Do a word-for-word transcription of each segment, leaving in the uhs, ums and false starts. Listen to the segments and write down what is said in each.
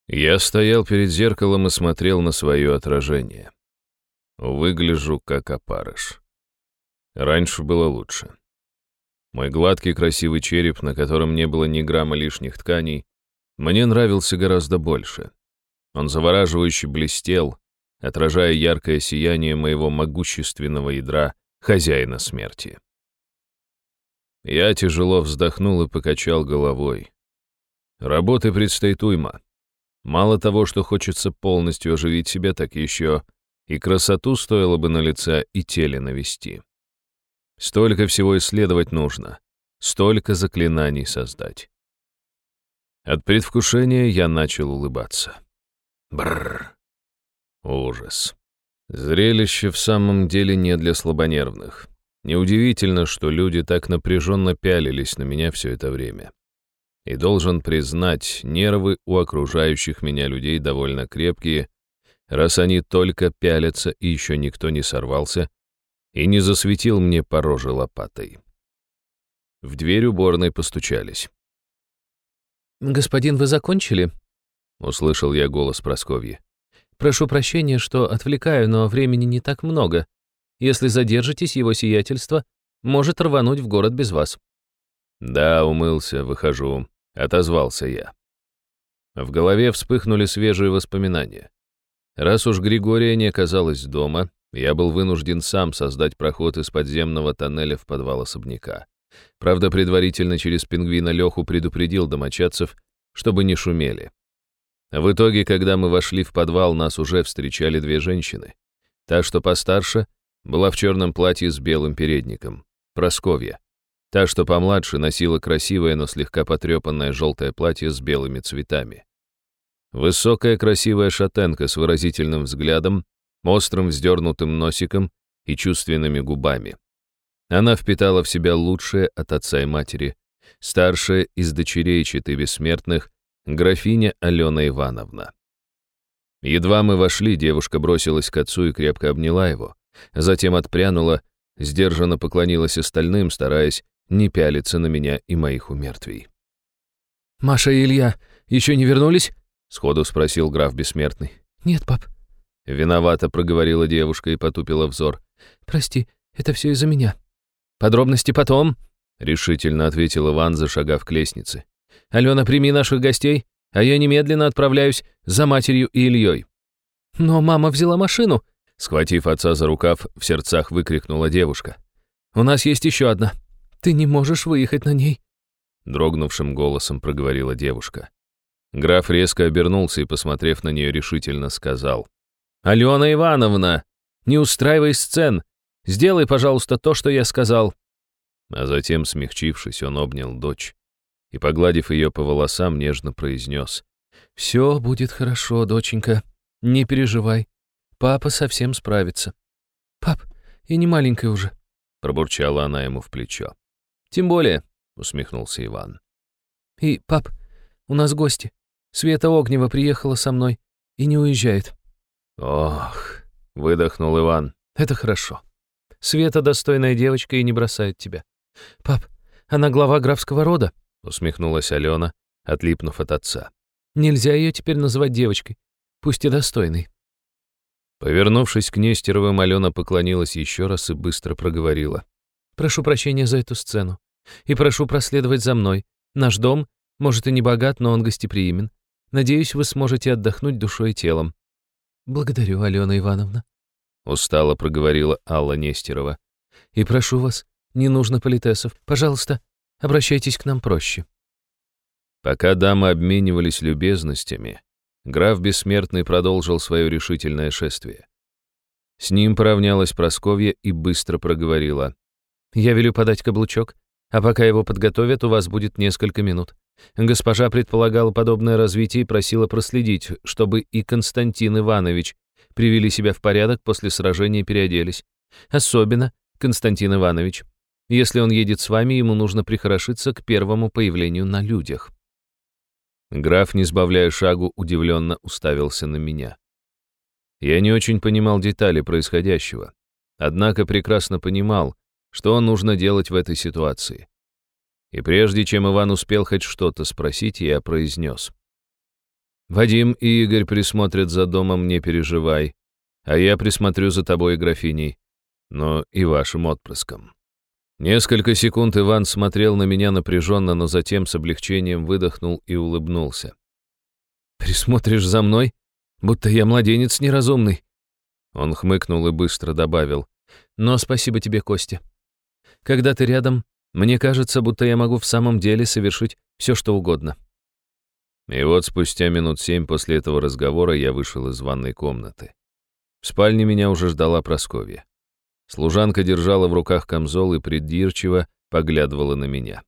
Я стоял перед зеркалом и смотрел на свое отражение. Выгляжу как опарыш. Раньше было лучше. Мой гладкий красивый череп, на котором не было ни грамма лишних тканей, мне нравился гораздо больше. Он завораживающе блестел, отражая яркое сияние моего могущественного ядра, хозяина смерти. Я тяжело вздохнул и покачал головой. Работы предстоит уйма. Мало того, что хочется полностью оживить себя, так еще и красоту стоило бы на лице и теле навести. Столько всего исследовать нужно, столько заклинаний создать. От предвкушения я начал улыбаться. Бррр. Ужас. Зрелище в самом деле не для слабонервных. Неудивительно, что люди так напряженно пялились на меня все это время. И должен признать, нервы у окружающих меня людей довольно крепкие, раз они только пялятся и еще никто не сорвался и не засветил мне по роже лопатой. В дверь уборной постучались. «Господин, вы закончили?» — услышал я голос Прасковьи. «Прошу прощения, что отвлекаю, но времени не так много. Если задержитесь, его сиятельство может рвануть в город без вас». «Да, умылся, выхожу», — отозвался я. В голове вспыхнули свежие воспоминания. Раз уж Григория не оказалась дома, я был вынужден сам создать проход из подземного тоннеля в подвал особняка. Правда, предварительно через пингвина Леху предупредил домочадцев, чтобы не шумели. В итоге, когда мы вошли в подвал, нас уже встречали две женщины. Та, что постарше, была в черном платье с белым передником, Прасковья. Та, что помладше, носила красивое, но слегка потрепанное желтое платье с белыми цветами. Высокая красивая шатенка с выразительным взглядом, острым вздернутым носиком и чувственными губами. Она впитала в себя лучшее от отца и матери, старшая из дочерей четы бессмертных, графиня Алена Ивановна. Едва мы вошли, девушка бросилась к отцу и крепко обняла его, затем отпрянула, сдержанно поклонилась остальным, стараясь не пялиться на меня и моих умертвий. «Маша и Илья еще не вернулись?» — сходу спросил граф Бессмертный. «Нет, пап». Виновато проговорила девушка и потупила взор. «Прости, это все из-за меня». «Подробности потом», — решительно ответил Иван, зашагав к лестнице. «Алена, прими наших гостей, а я немедленно отправляюсь за матерью и Ильей». «Но мама взяла машину», — схватив отца за рукав, в сердцах выкрикнула девушка. «У нас есть еще одна. Ты не можешь выехать на ней», — дрогнувшим голосом проговорила девушка. Граф резко обернулся и, посмотрев на нее, решительно сказал. «Алена Ивановна, не устраивай сцен. Сделай, пожалуйста, то, что я сказал». А затем, смягчившись, он обнял дочь и, погладив ее по волосам, нежно произнес. «Все будет хорошо, доченька. Не переживай. Папа совсем справится». «Пап, я не маленькая уже», — пробурчала она ему в плечо. «Тем более», — усмехнулся Иван. «И, пап, у нас гости. Света Огнева приехала со мной и не уезжает». «Ох», — выдохнул Иван. «Это хорошо. Света достойная девочка и не бросает тебя». «Пап, она глава графского рода», — усмехнулась Алена, отлипнув от отца. «Нельзя ее теперь называть девочкой, пусть и достойной». Повернувшись к Нестеровым, Алена поклонилась еще раз и быстро проговорила. «Прошу прощения за эту сцену. И прошу проследовать за мной. Наш дом, может, и не богат, но он гостеприимен. Надеюсь, вы сможете отдохнуть душой и телом». «Благодарю, Алена Ивановна», — устало проговорила Алла Нестерова. «И прошу вас, не нужно политесов. Пожалуйста, обращайтесь к нам проще». Пока дамы обменивались любезностями, граф Бессмертный продолжил свое решительное шествие. С ним поравнялась Прасковья и быстро проговорила. «Я велю подать каблучок, а пока его подготовят, у вас будет несколько минут. Госпожа предполагала подобное развитие и просила проследить, чтобы и Константин Иванович привели себя в порядок, после сражения переоделись. Особенно Константин Иванович. Если он едет с вами, ему нужно прихорошиться к первому появлению на людях». Граф, не сбавляя шагу, удивленно уставился на меня. Я не очень понимал детали происходящего, однако прекрасно понимал, что нужно делать в этой ситуации. И прежде чем Иван успел хоть что-то спросить, я произнес. Вадим и Игорь присмотрят за домом, не переживай. А я присмотрю за тобой и графиней, но и вашим отпрыском». Несколько секунд Иван смотрел на меня напряженно, но затем с облегчением выдохнул и улыбнулся. «Присмотришь за мной? Будто я младенец неразумный». Он хмыкнул и быстро добавил. «Но спасибо тебе, Костя. Когда ты рядом, мне кажется, будто я могу в самом деле совершить все, что угодно». И вот спустя минут семь после этого разговора я вышел из ванной комнаты. В спальне меня уже ждала Прасковья. Служанка держала в руках камзол и придирчиво поглядывала на меня.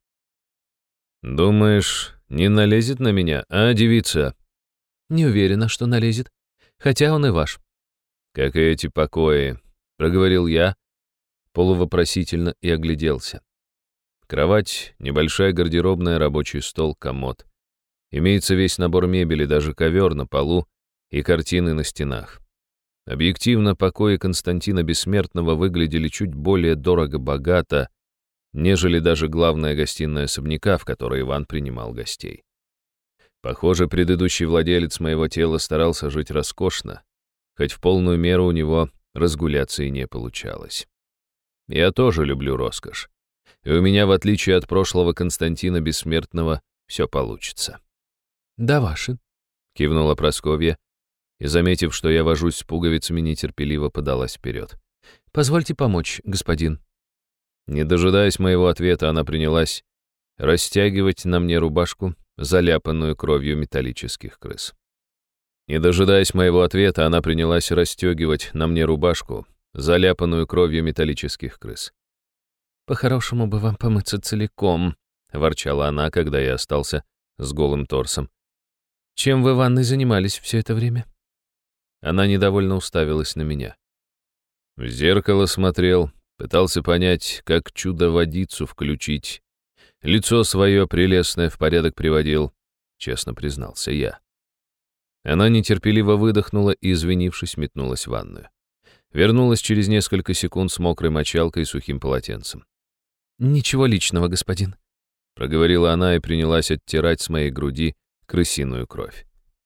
«Думаешь, не налезет на меня, а, девица?» «Не уверена, что налезет, хотя он и ваш». «Как и эти покои», — проговорил я, полувопросительно и огляделся. Кровать, небольшая гардеробная, рабочий стол, комод. Имеется весь набор мебели, даже ковер на полу и картины на стенах. Объективно, покои Константина Бессмертного выглядели чуть более дорого-богато, нежели даже главная гостиная особняка, в которой Иван принимал гостей. Похоже, предыдущий владелец моего тела старался жить роскошно, хоть в полную меру у него разгуляться и не получалось. Я тоже люблю роскошь, и у меня, в отличие от прошлого Константина Бессмертного, все получится. «Да, ваши», — кивнула Прасковья, и, заметив, что я вожусь с пуговицами, нетерпеливо подалась вперед. «Позвольте помочь, господин». Не дожидаясь моего ответа, она принялась растягивать на мне рубашку, заляпанную кровью металлических крыс. Не дожидаясь моего ответа, она принялась расстегивать на мне рубашку, заляпанную кровью металлических крыс. «По-хорошему бы вам помыться целиком», — ворчала она, когда я остался с голым торсом. «Чем вы в ванной занимались все это время?» Она недовольно уставилась на меня. В зеркало смотрел, пытался понять, как чудо-водицу включить. Лицо свое прелестное в порядок приводил, честно признался я. Она нетерпеливо выдохнула и, извинившись, метнулась в ванную. Вернулась через несколько секунд с мокрой мочалкой и сухим полотенцем. «Ничего личного, господин», — проговорила она и принялась оттирать с моей груди крысиную кровь.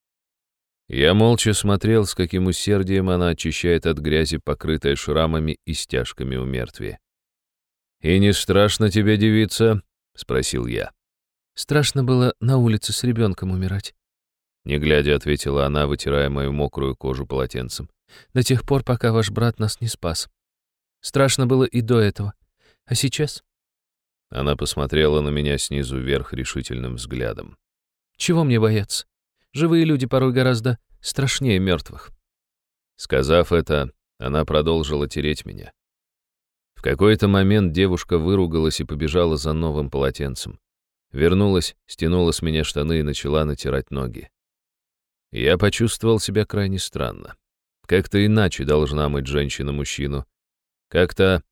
Я молча смотрел, с каким усердием она очищает от грязи покрытое шрамами и стяжками умертвие. «И не страшно тебе, девица?» — спросил я. «Страшно было на улице с ребенком умирать», — не глядя ответила она, вытирая мою мокрую кожу полотенцем. «До тех пор, пока ваш брат нас не спас. Страшно было и до этого. А сейчас?» Она посмотрела на меня снизу вверх решительным взглядом. «Чего мне бояться? Живые люди порой гораздо страшнее мертвых». Сказав это, она продолжила тереть меня. В какой-то момент девушка выругалась и побежала за новым полотенцем. Вернулась, стянула с меня штаны и начала натирать ноги. Я почувствовал себя крайне странно. Как-то иначе должна мыть женщина мужчину. Как-то...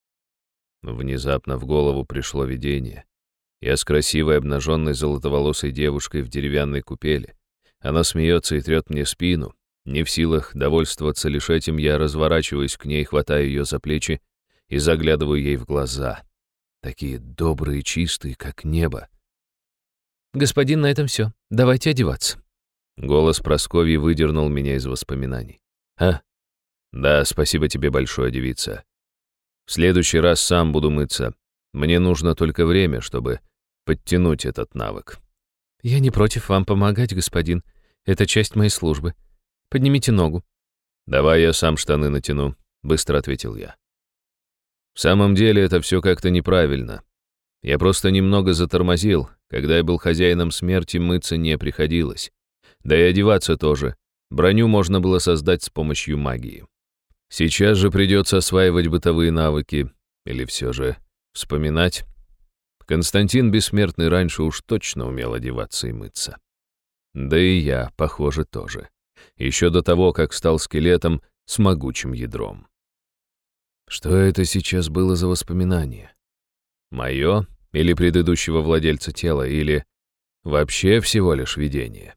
Внезапно в голову пришло видение. Я с красивой обнаженной золотоволосой девушкой в деревянной купели. Она смеется и трет мне спину. Не в силах довольствоваться лишь этим, я разворачиваюсь к ней, хватаю ее за плечи и заглядываю ей в глаза. Такие добрые и чистые, как небо. «Господин, на этом все. Давайте одеваться». Голос Прасковьи выдернул меня из воспоминаний. «А? Да, спасибо тебе большое, девица. В следующий раз сам буду мыться. Мне нужно только время, чтобы подтянуть этот навык». «Я не против вам помогать, господин. Это часть моей службы. Поднимите ногу». «Давай я сам штаны натяну», — быстро ответил я. В самом деле это все как-то неправильно. Я просто немного затормозил. Когда я был хозяином смерти, мыться не приходилось. Да и одеваться тоже. Броню можно было создать с помощью магии. Сейчас же придется осваивать бытовые навыки. Или все же вспоминать. Константин Бессмертный раньше уж точно умел одеваться и мыться. Да и я, похоже, тоже. Еще до того, как стал скелетом с могучим ядром. Что это сейчас было за воспоминание? Мое или предыдущего владельца тела, или вообще всего лишь видение?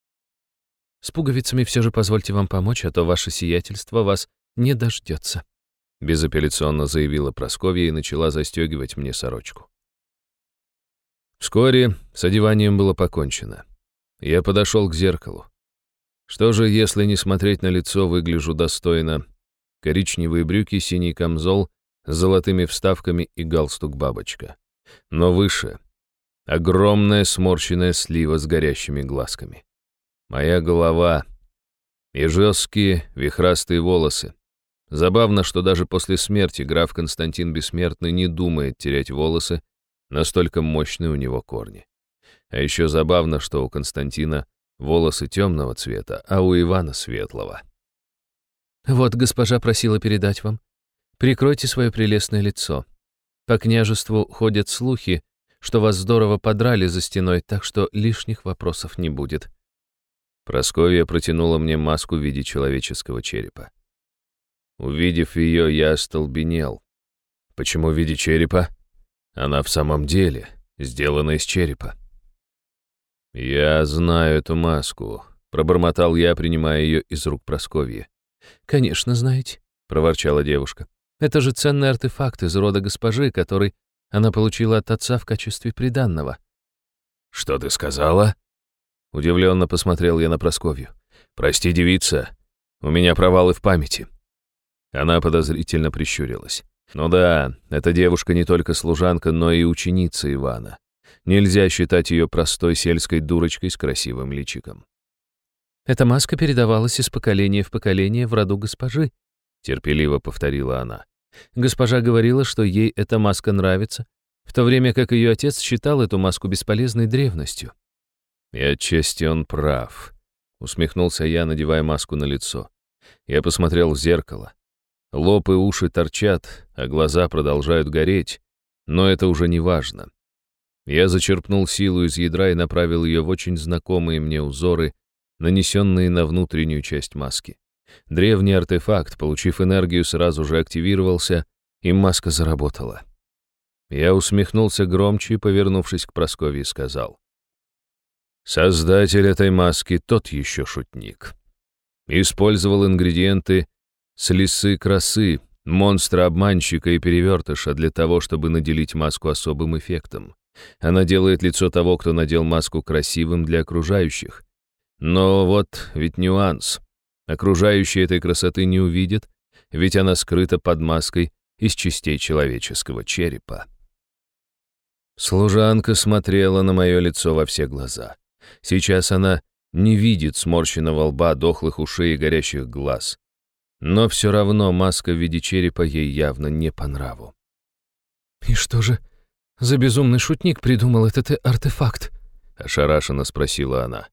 «С пуговицами все же позвольте вам помочь, а то ваше сиятельство вас не дождется», безапелляционно заявила Прасковья и начала застегивать мне сорочку. Вскоре с одеванием было покончено. Я подошел к зеркалу. Что же, если не смотреть на лицо, выгляжу достойно? Коричневые брюки, синий камзол с золотыми вставками и галстук-бабочка. Но выше — огромная сморщенная слива с горящими глазками. Моя голова и жесткие вихрастые волосы. Забавно, что даже после смерти граф Константин Бессмертный не думает терять волосы, настолько мощные у него корни. А еще забавно, что у Константина волосы темного цвета, а у Ивана светлого. «Вот госпожа просила передать вам. Прикройте свое прелестное лицо. По княжеству ходят слухи, что вас здорово подрали за стеной, так что лишних вопросов не будет». Прасковья протянула мне маску в виде человеческого черепа. Увидев ее, я остолбенел. Почему в виде черепа? Она в самом деле сделана из черепа. «Я знаю эту маску», — пробормотал я, принимая ее из рук Прасковьи. «Конечно, знаете», — проворчала девушка. «Это же ценный артефакт из рода госпожи, который она получила от отца в качестве приданного». «Что ты сказала?» Удивленно посмотрел я на Прасковью. «Прости, девица, у меня провалы в памяти». Она подозрительно прищурилась. «Ну да, эта девушка не только служанка, но и ученица Ивана. Нельзя считать ее простой сельской дурочкой с красивым личиком». «Эта маска передавалась из поколения в поколение в роду госпожи», — терпеливо повторила она. «Госпожа говорила, что ей эта маска нравится, в то время как ее отец считал эту маску бесполезной древностью». «И отчасти он прав», — усмехнулся я, надевая маску на лицо. Я посмотрел в зеркало. Лоб и уши торчат, а глаза продолжают гореть, но это уже не важно. Я зачерпнул силу из ядра и направил ее в очень знакомые мне узоры, нанесенные на внутреннюю часть маски. Древний артефакт, получив энергию, сразу же активировался, и маска заработала. Я усмехнулся громче и, повернувшись к Прасковье, сказал: «Создатель этой маски тот еще шутник. Использовал ингредиенты с лисы красы, монстра-обманщика и перевертыша для того, чтобы наделить маску особым эффектом. Она делает лицо того, кто надел маску, красивым для окружающих. Но вот ведь нюанс. Окружающие этой красоты не увидят, ведь она скрыта под маской из частей человеческого черепа». Служанка смотрела на мое лицо во все глаза. Сейчас она не видит сморщенного лба, дохлых ушей и горящих глаз. Но все равно маска в виде черепа ей явно не по нраву. «И что же за безумный шутник придумал этот артефакт?» — ошарашенно спросила она.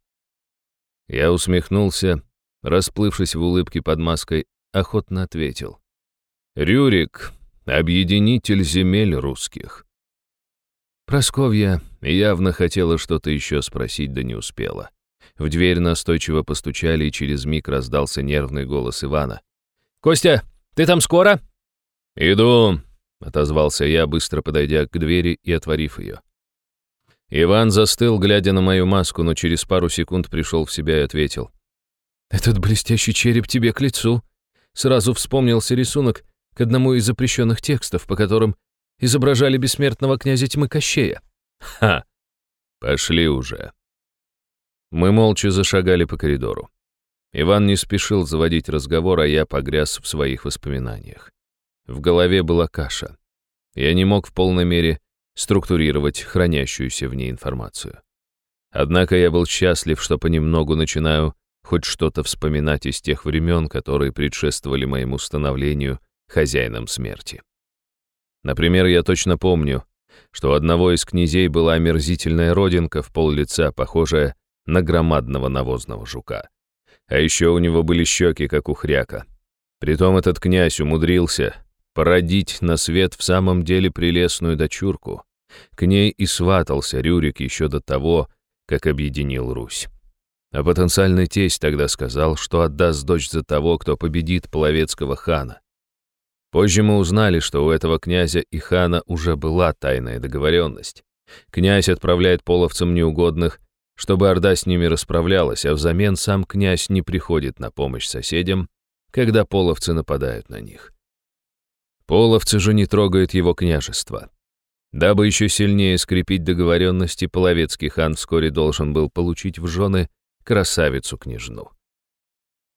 Я усмехнулся, расплывшись в улыбке под маской, охотно ответил: «Рюрик, объединитель земель русских». Прасковья явно хотела что-то еще спросить, да не успела. В дверь настойчиво постучали, и через миг раздался нервный голос Ивана. «Костя, ты там скоро?» «Иду», — отозвался я, быстро подойдя к двери и отворив ее. Иван застыл, глядя на мою маску, но через пару секунд пришел в себя и ответил: «Этот блестящий череп тебе к лицу». Сразу вспомнился рисунок к одному из запрещенных текстов, по которым изображали бессмертного князя тьмы Кощея. «Ха! Пошли уже». Мы молча зашагали по коридору. Иван не спешил заводить разговор, а я погряз в своих воспоминаниях. В голове была каша. Я не мог в полной мере структурировать хранящуюся в ней информацию. Однако я был счастлив, что понемногу начинаю хоть что-то вспоминать из тех времен, которые предшествовали моему становлению хозяином смерти. Например, я точно помню, что у одного из князей была омерзительная родинка в пол лица, похожая на громадного навозного жука. А еще у него были щеки, как у хряка. Притом этот князь умудрился породить на свет в самом деле прелестную дочурку. К ней и сватался Рюрик еще до того, как объединил Русь. А потенциальный тесть тогда сказал, что отдаст дочь за того, кто победит половецкого хана. Позже мы узнали, что у этого князя и хана уже была тайная договоренность. Князь отправляет половцам неугодных, чтобы орда с ними расправлялась, а взамен сам князь не приходит на помощь соседям, когда половцы нападают на них. Половцы же не трогают его княжество. Дабы еще сильнее скрепить договоренности, половецкий хан вскоре должен был получить в жены красавицу-княжну.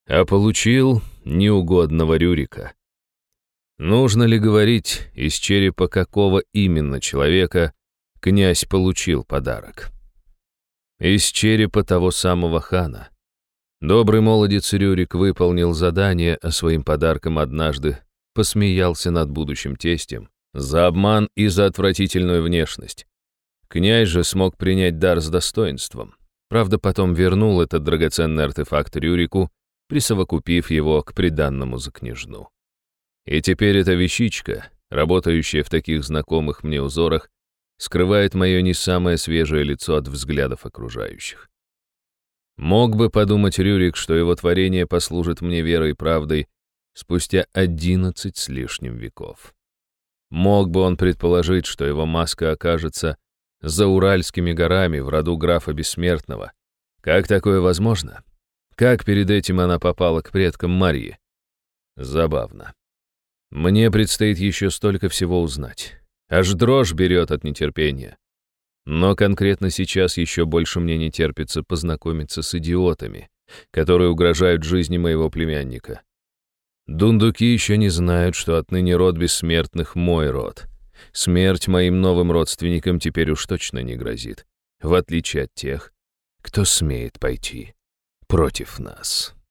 а получил неугодного Рюрика. Нужно ли говорить, из черепа какого именно человека князь получил подарок? Из черепа того самого хана. Добрый молодец Рюрик выполнил задание, а своим подарком однажды посмеялся над будущим тестем за обман и за отвратительную внешность. Князь же смог принять дар с достоинством. Правда, потом вернул этот драгоценный артефакт Рюрику, присовокупив его к приданному за княжну. И теперь эта вещичка, работающая в таких знакомых мне узорах, скрывает мое не самое свежее лицо от взглядов окружающих. Мог бы подумать Рюрик, что его творение послужит мне верой и правдой спустя одиннадцать с лишним веков. Мог бы он предположить, что его маска окажется за Уральскими горами в роду графа Бессмертного. Как такое возможно? Как перед этим она попала к предкам Марьи? Забавно. Мне предстоит еще столько всего узнать. Аж дрожь берет от нетерпения. Но конкретно сейчас еще больше мне не терпится познакомиться с идиотами, которые угрожают жизни моего племянника. Дундуки еще не знают, что отныне род Бессмертных — мой род. Смерть моим новым родственникам теперь уж точно не грозит, в отличие от тех, кто смеет пойти против нас.